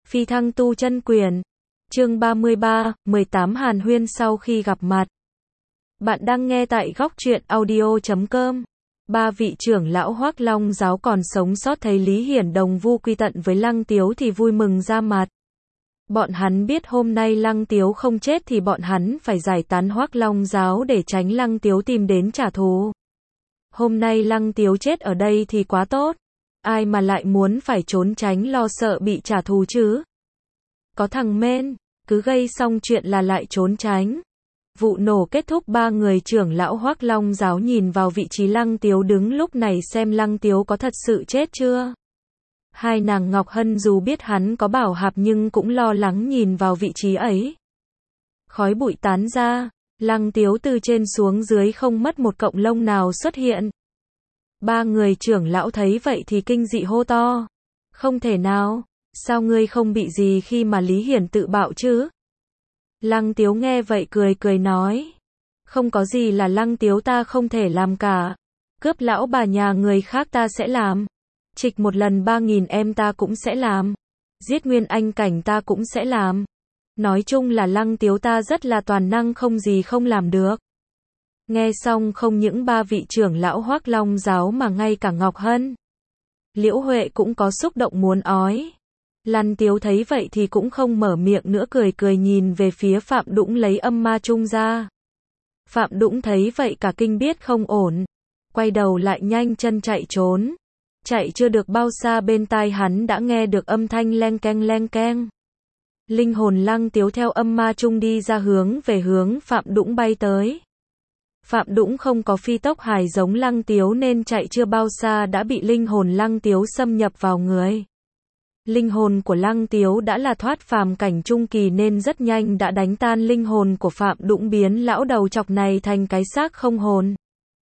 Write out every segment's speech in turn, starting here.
Phi thăng tu chân quyền. Chương 33, 18 Hàn Huyên sau khi gặp mặt. Bạn đang nghe tại góc truyện audio.com. Ba vị trưởng lão Hoắc Long giáo còn sống sót thấy Lý Hiển đồng vu quy tận với Lăng Tiếu thì vui mừng ra mặt. Bọn hắn biết hôm nay Lăng Tiếu không chết thì bọn hắn phải giải tán Hoắc Long giáo để tránh Lăng Tiếu tìm đến trả thù. Hôm nay Lăng Tiếu chết ở đây thì quá tốt. Ai mà lại muốn phải trốn tránh lo sợ bị trả thù chứ? Có thằng Mên, cứ gây xong chuyện là lại trốn tránh. Vụ nổ kết thúc, ba người trưởng lão Hoắc Long giáo nhìn vào vị trí Lăng Tiếu đứng lúc này xem Lăng Tiếu có thật sự chết chưa. Hai nàng Ngọc Hân dù biết hắn có bảo hạp nhưng cũng lo lắng nhìn vào vị trí ấy. Khói bụi tán ra, Lăng Tiếu từ trên xuống dưới không mất một cọng lông nào xuất hiện. Ba người trưởng lão thấy vậy thì kinh dị hô to. Không thể nào, sao ngươi không bị gì khi mà Lý Hiển tự bạo chứ? Lăng Tiếu nghe vậy cười cười nói. Không có gì là Lăng Tiếu ta không thể làm cả. Cướp lão bà nhà người khác ta sẽ làm. Trịch một lần 3.000 em ta cũng sẽ làm. Giết Nguyên Anh cảnh ta cũng sẽ làm. Nói chung là Lăng Tiếu ta rất là toàn năng, không gì không làm được. Nghe xong không những ba vị trưởng lão Hoắc Long giáo mà ngay cả Ngọc Hân, Liễu Huệ cũng có xúc động muốn ói. Lăng Tiếu thấy vậy thì cũng không mở miệng nữa, cười cười nhìn về phía Phạm Đũng lấy âm ma chung ra. Phạm Đũng thấy vậy cả kinh biết không ổn. Quay đầu lại nhanh chân chạy trốn. Chạy chưa được bao xa bên tai hắn đã nghe được âm thanh leng keng leng keng. Linh hồn Lăng Tiếu theo âm ma chung đi ra hướng về hướng Phạm Đũng bay tới. Phạm Đũng không có phi tốc hài giống Lăng Tiếu nên chạy chưa bao xa đã bị linh hồn Lăng Tiếu xâm nhập vào người. Linh hồn của Lăng Tiếu đã là thoát phàm cảnh trung kỳ nên rất nhanh đã đánh tan linh hồn của Phạm Đũng, biến lão đầu chọc này thành cái xác không hồn.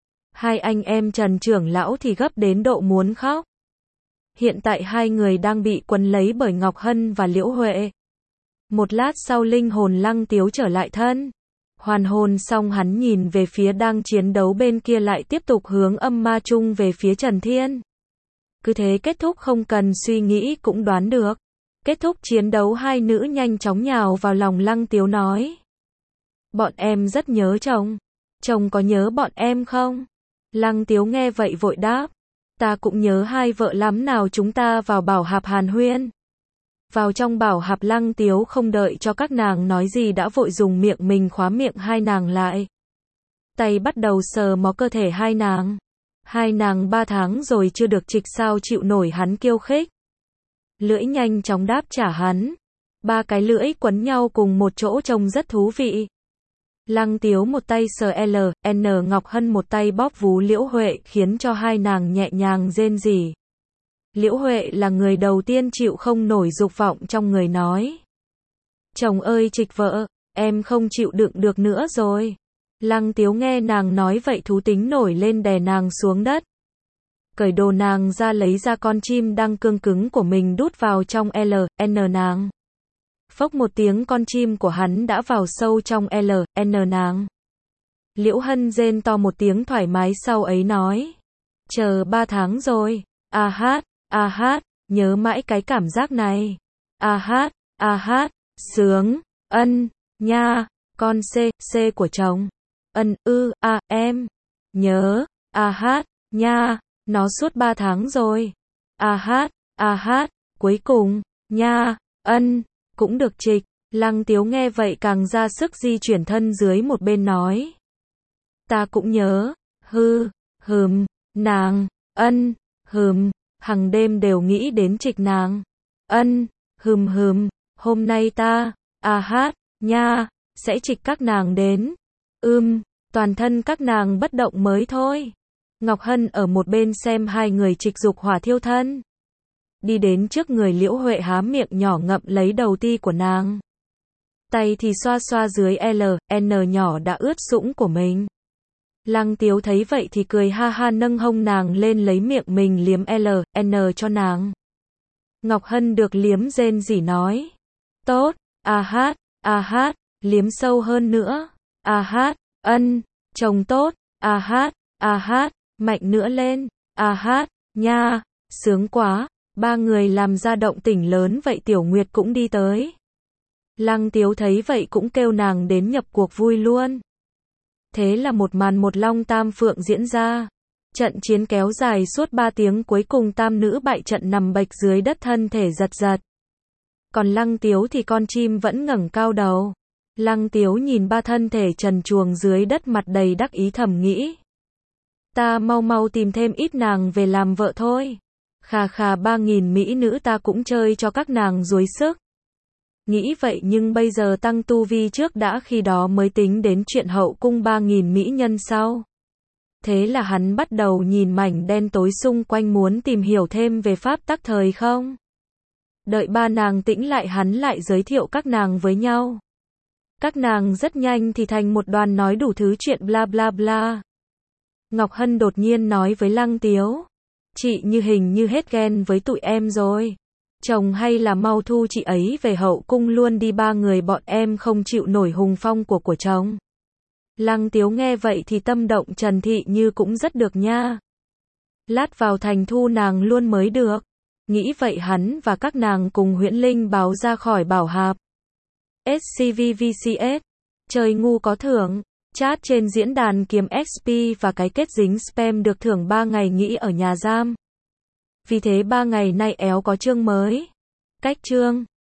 Hai anh em Trần trưởng lão thì gấp đến độ muốn khóc. Hiện tại hai người đang bị quấn lấy bởi Ngọc Hân và Liễu Huệ. Một lát sau linh hồn Lăng Tiếu trở lại thân. Hoàn hồn xong hắn nhìn về phía đang chiến đấu bên kia lại tiếp tục hướng âm ma chung về phía Trần Thiên. Cứ thế kết thúc không cần suy nghĩ cũng đoán được. Kết thúc chiến đấu hai nữ nhanh chóng nhào vào lòng Lăng Tiếu nói. Bọn em rất nhớ chồng. Chồng có nhớ bọn em không? Lăng Tiếu nghe vậy vội đáp. Ta cũng nhớ hai vợ lắm, nào chúng ta vào bảo hạp hàn huyên. Vào trong bảo hạp, Lăng Tiếu không đợi cho các nàng nói gì đã vội dùng miệng mình khóa miệng hai nàng lại. Tay bắt đầu sờ mó cơ thể hai nàng. Hai nàng 3 tháng rồi chưa được trịch sao chịu nổi hắn khiêu khích. Lưỡi nhanh chóng đáp trả hắn. 3 cái lưỡi quấn nhau cùng một chỗ trông rất thú vị. Lăng Tiếu một tay sờ N Ngọc Hân một tay bóp vú Liễu Huệ khiến cho hai nàng nhẹ nhàng rên rỉ. Liễu Huệ là người đầu tiên chịu không nổi dục vọng trong người nói. Chồng ơi trịch vợ, em không chịu đựng được nữa rồi. Lăng Tiếu nghe nàng nói vậy thú tính nổi lên đè nàng xuống đất. Cởi đồ nàng ra, lấy ra con chim đang cương cứng của mình đút vào trong N nàng. Phốc một tiếng, con chim của hắn đã vào sâu trong N nàng. Liễu Hân rên to một tiếng thoải mái sau ấy nói. Chờ 3 tháng rồi. A hát, nhớ mãi cái cảm giác này. A hát, sướng, nha, con C của chồng. Em, nhớ, nha, nó suốt 3 tháng rồi. A hát, cuối cùng, nha, cũng được trịch. Lăng Tiếu nghe vậy càng ra sức di chuyển thân dưới một bên nói. Ta cũng nhớ, nàng, hàng đêm đều nghĩ đến trịch nàng. Hôm nay ta, nha, sẽ trịch các nàng đến. Toàn thân các nàng bất động mới thôi. Ngọc Hân ở một bên xem hai người trịch dục hỏa thiêu thân. Đi đến trước người Liễu Huệ há miệng nhỏ ngậm lấy đầu ti của nàng. Tay thì xoa xoa dưới N nhỏ đã ướt sũng của mình. Lăng Tiếu thấy vậy thì cười ha ha nâng hông nàng lên lấy miệng mình liếm N cho nàng. Ngọc Hân được liếm rên rỉ nói. Tốt, a hát, liếm sâu hơn nữa. Chồng tốt, a hát, mạnh nữa lên. Nha, sướng quá, Ba người làm ra động tĩnh lớn vậy Tiểu Nguyệt cũng đi tới. Lăng Tiếu thấy vậy cũng kêu nàng đến nhập cuộc vui luôn. Thế là một màn một long tam phượng diễn ra. Trận chiến kéo dài suốt 3 tiếng, cuối cùng tam nữ bại trận nằm bệch dưới đất thân thể giật giật. Còn Lăng Tiếu thì con chim vẫn ngẩng cao đầu. Lăng Tiếu nhìn ba thân thể trần truồng dưới đất mặt đầy đắc ý thầm nghĩ. Ta mau mau tìm thêm ít nàng về làm vợ thôi. Khà khà 3.000 mỹ nữ ta cũng chơi cho các nàng đuối sức. Nghĩ vậy nhưng bây giờ tăng tu vi trước đã, khi đó mới tính đến chuyện hậu cung 3.000 mỹ nhân sau. Thế là hắn bắt đầu nhìn mảnh đen tối xung quanh muốn tìm hiểu thêm về pháp tắc thời không. Đợi ba nàng tĩnh lại hắn lại giới thiệu các nàng với nhau. Các nàng rất nhanh thì thành một đoàn nói đủ thứ chuyện bla bla bla. Ngọc Hân đột nhiên nói với Lăng Tiếu. Chị như hình như hết ghen với tụi em rồi. Chồng hay là mau thu chị ấy về hậu cung luôn đi, ba người bọn em không chịu nổi hùng phong của chồng. Lăng Tiếu nghe vậy thì tâm động, Trần Thị Như cũng rất được nha. Lát vào thành thu nàng luôn mới được. Nghĩ vậy hắn và các nàng cùng Huyễn Linh báo ra khỏi bảo hạp. SCVVCS. Chơi ngu có thưởng. Chat trên diễn đàn kiếm XP và cái kết dính spam được thưởng 3 ngày nghỉ ở nhà giam. Vì thế 3 ngày nay éo có chương mới. Cách chương